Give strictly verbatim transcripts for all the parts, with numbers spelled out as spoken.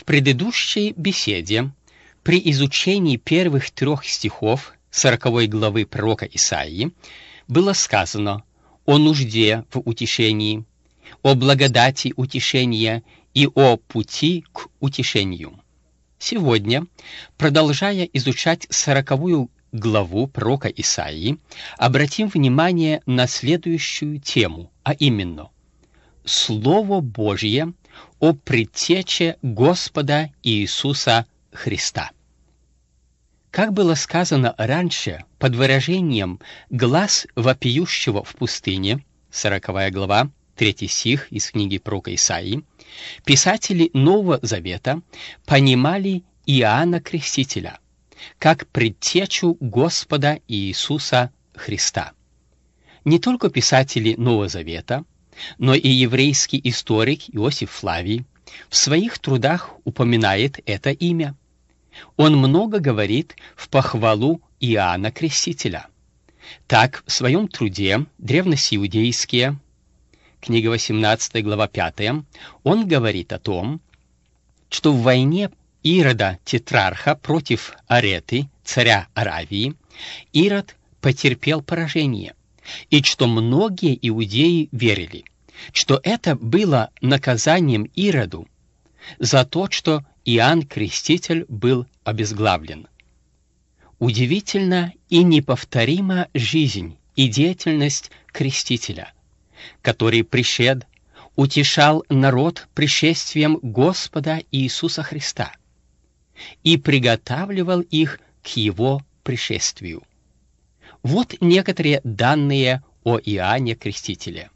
предыдущей беседе, при изучении первых трех стихов сороковой главы пророка Исаии, было сказано о нужде в утешении, о благодати утешения и о пути к утешению. Сегодня, продолжая изучать сороковую главу пророка Исаии, обратим внимание на следующую тему, а именно Слово Божье о предтече Господа Иисуса Христа. Как было сказано раньше, под выражением «глас вопиющего в пустыне», сороковая глава, третий стих из книги пророка Исаии, писатели Нового Завета понимали Иоанна Крестителя как предтечу Господа Иисуса Христа. Не только писатели Нового Завета, но и еврейский историк Иосиф Флавий в своих трудах упоминает это имя. Он много говорит в похвалу Иоанна Крестителя. Так, в своем труде «Древнеиудейские», книга восемнадцатая, глава пятая, он говорит о том, что в войне Ирода Тетрарха против Ареты, царя Аравии, Ирод потерпел поражение, и что многие иудеи верили, что это было наказанием Ироду за то, что Иоанн Креститель был обезглавлен. Удивительна и неповторима жизнь и деятельность Крестителя, который пришед, утешал народ пришествием Господа Иисуса Христа и приготавливал их к Его пришествию. Вот некоторые данные о Иоанне Крестителе.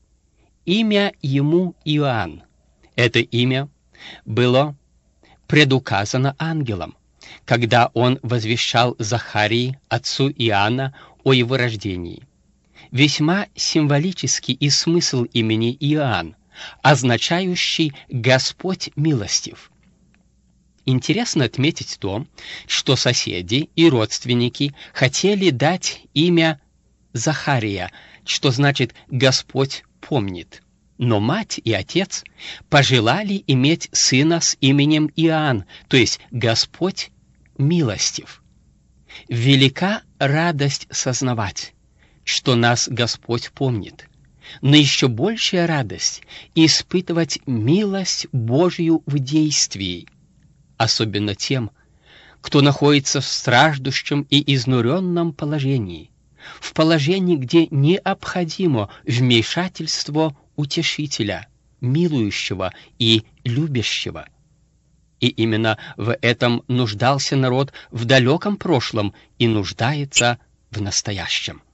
Имя ему Иоанн. Это имя было предуказано ангелом, когда он возвещал Захарии, отцу Иоанна, о его рождении. Весьма символический и смысл имени Иоанн, означающий «Господь милостив». Интересно отметить то, что соседи и родственники хотели дать имя Захария, что значит «Господь помнит». Но мать и отец пожелали иметь сына с именем Иоанн, то есть «Господь милостив». Велика радость сознавать, что нас Господь помнит, но еще большая радость испытывать милость Божью в действии, особенно тем, кто находится в страждущем и изнуренном положении, в положении, где необходимо вмешательство утешителя, милующего и любящего. И именно в этом нуждался народ в далеком прошлом и нуждается в настоящем.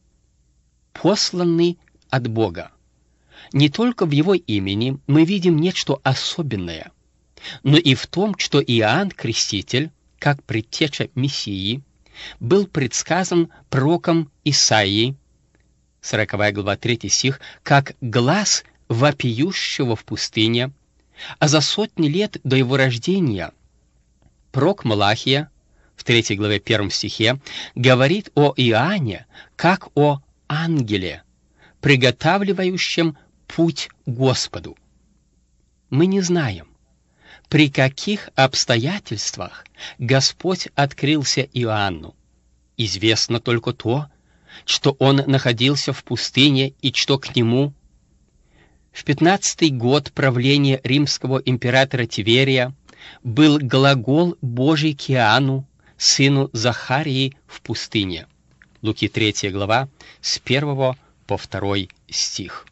Посланный от Бога. Не только в его имени мы видим нечто особенное, но и в том, что Иоанн Креститель, как предтеча Мессии, был предсказан пророком Исаией, сороковая глава, третий стих, как глас вопиющего в пустыне, а за сотни лет до его рождения пророк Малахия в третьей главе первом стихе говорит о Иоанне как о ангеле, приготавливающем путь Господу. Мы не знаем, при каких обстоятельствах Господь открылся Иоанну. Известно только то, что он находился в пустыне и что к нему в пятнадцатый год правления римского императора Тиверия был глагол Божий к Иоанну, сыну Захарии, в пустыне. Луки третья глава, с первого по второй стих.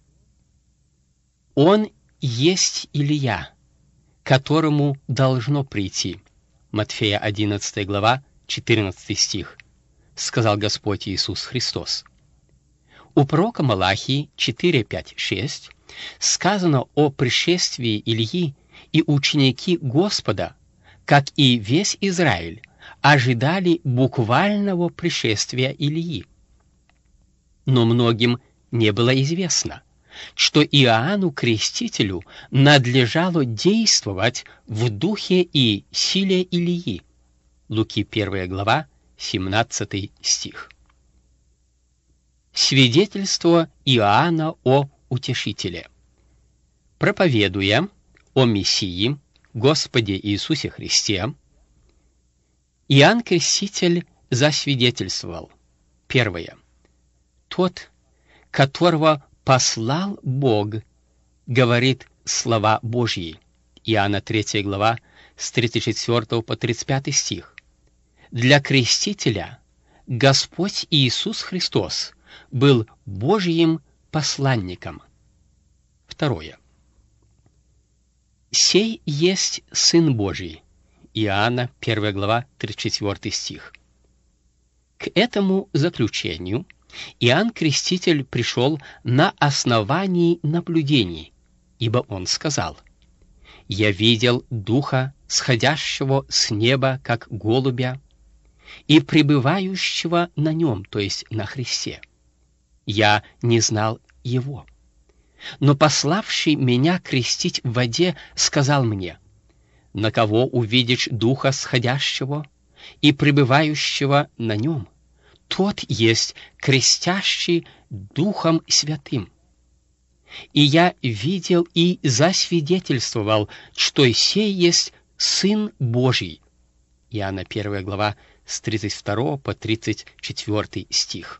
Он есть Илия, которому должно прийти. Матфея одиннадцатая глава, четырнадцатый стих. Сказал Господь Иисус Христос. У пророка Малахии четыре, пять, шесть сказано о пришествии Илии, и ученики Господа, как и весь Израиль, ожидали буквального пришествия Илии. Но многим не было известно, что Иоанну Крестителю надлежало действовать в духе и силе Илии. Луки первая глава, семнадцатый стих. Свидетельство Иоанна о Утешителе. Проповедуя о Мессии, Господе Иисусе Христе, Иоанн Креститель засвидетельствовал. Первое. Тот, которого послал Бог, говорит слова Божьи. Иоанна третья глава, с тридцать четвёртого по тридцать пятый стих. Для крестителя Господь Иисус Христос был Божьим посланником. Второе. «Сей есть Сын Божий». Иоанна первая глава, тридцать четвёртый стих. К этому заключению Иоанн Креститель пришел на основании наблюдений, ибо он сказал: «Я видел Духа, сходящего с неба, как голубя, и пребывающего на нем», то есть на Христе. «Я не знал его. Но пославший меня крестить в воде сказал мне: на кого увидишь Духа сходящего и пребывающего на нем, тот есть крестящий Духом Святым. И я видел и засвидетельствовал, что сей есть Сын Божий». Иоанна первая глава, с тридцать второго по тридцать четвёртый стих.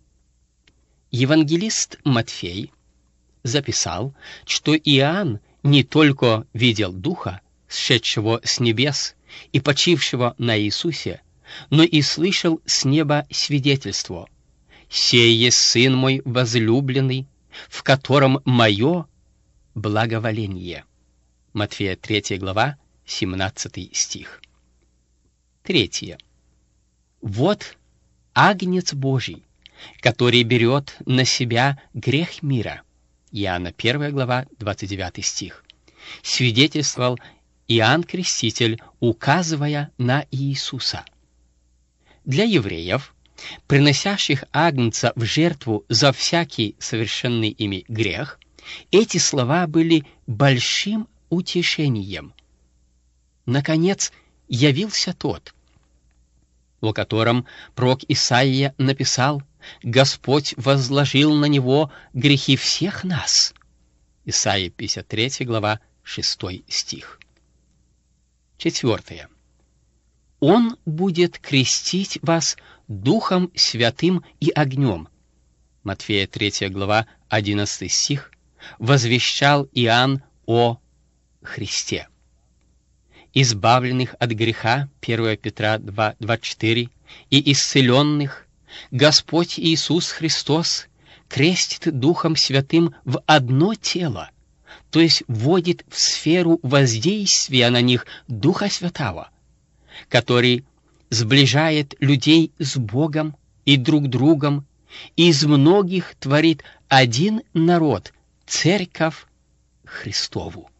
Евангелист Матфей записал, что Иоанн не только видел Духа, сшедшего с небес и почившего на Иисусе, но и слышал с неба свидетельство: «Сей есть Сын мой возлюбленный, в котором мое благоволение». Матфея третья глава, семнадцатый стих. Третье. «Вот Агнец Божий, который берет на себя грех мира». Иоанна первая глава, двадцать девятый стих. Свидетельствовал Иоанн Креститель, указывая на Иисуса. Для евреев, приносящих агнца в жертву за всякий совершенный ими грех, эти слова были большим утешением. Наконец, явился тот, о котором пророк Исаия написал: «Господь возложил на него грехи всех нас». Исаия пятьдесят третья глава, шестой стих. Четвертое. «Он будет крестить вас Духом Святым и огнем». Матфея третья глава, одиннадцатый стих. Возвещал Иоанн о Христе. Избавленных от греха, первое Петра два, двадцать четыре, и исцеленных Господь Иисус Христос крестит Духом Святым в одно тело, то есть вводит в сферу воздействия на них Духа Святого, который сближает людей с Богом и друг другом, и из многих творит один народ, Церковь Христову.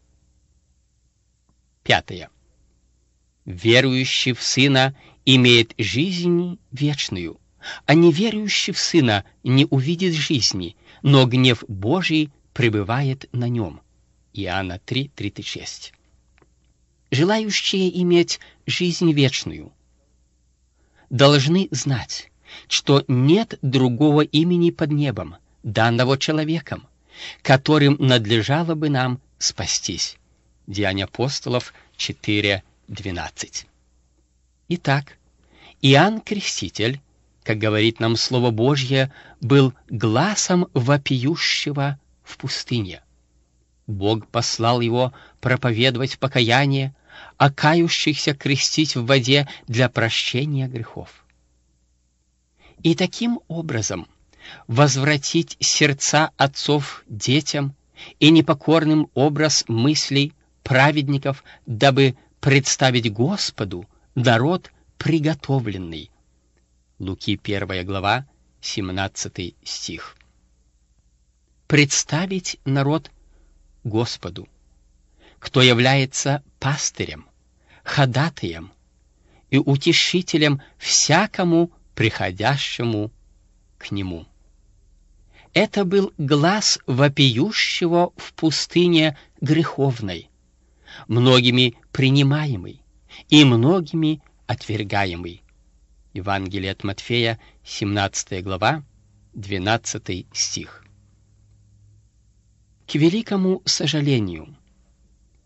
Пятое. Верующий в Сына имеет жизнь вечную, а неверующий в Сына не увидит жизни, но гнев Божий пребывает на нем. Иоанна три, тридцать шесть. Желающие иметь жизнь вечную должны знать, что нет другого имени под небом, данного человеком, которым надлежало бы нам спастись. Деяния апостолов четыре, двенадцать. Итак, Иоанн Креститель, как говорит нам Слово Божье, был гласом вопиющего в пустыне. Бог послал его проповедовать покаяние, а кающихся крестить в воде для прощения грехов. И таким образом возвратить сердца отцов детям и непокорным образ мыслей праведников, дабы представить Господу народ приготовленный. Луки первая глава, семнадцатый стих. Представить народ Господу, кто является пастырем, ходатаем и утешителем всякому приходящему к нему. Это был глас вопиющего в пустыне греховной, многими принимаемый и многими отвергаемый. Евангелие от Матфея, семнадцатая глава, двенадцатый стих. К великому сожалению,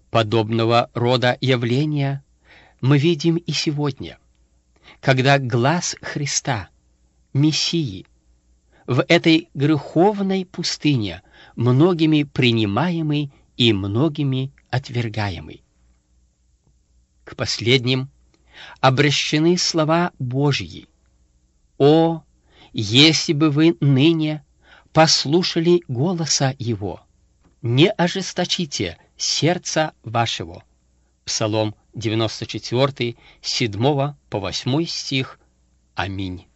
Подобного рода явления мы видим и сегодня, когда глас Христа, Мессии, в этой греховной пустыне многими принимаемый и многими отвергаемый. К последним обращены слова Божьи: «О, если бы вы ныне послушали голоса Его, не ожесточите сердца вашего». Псалом девяносто четыре, седьмой по восьмой стих. Аминь.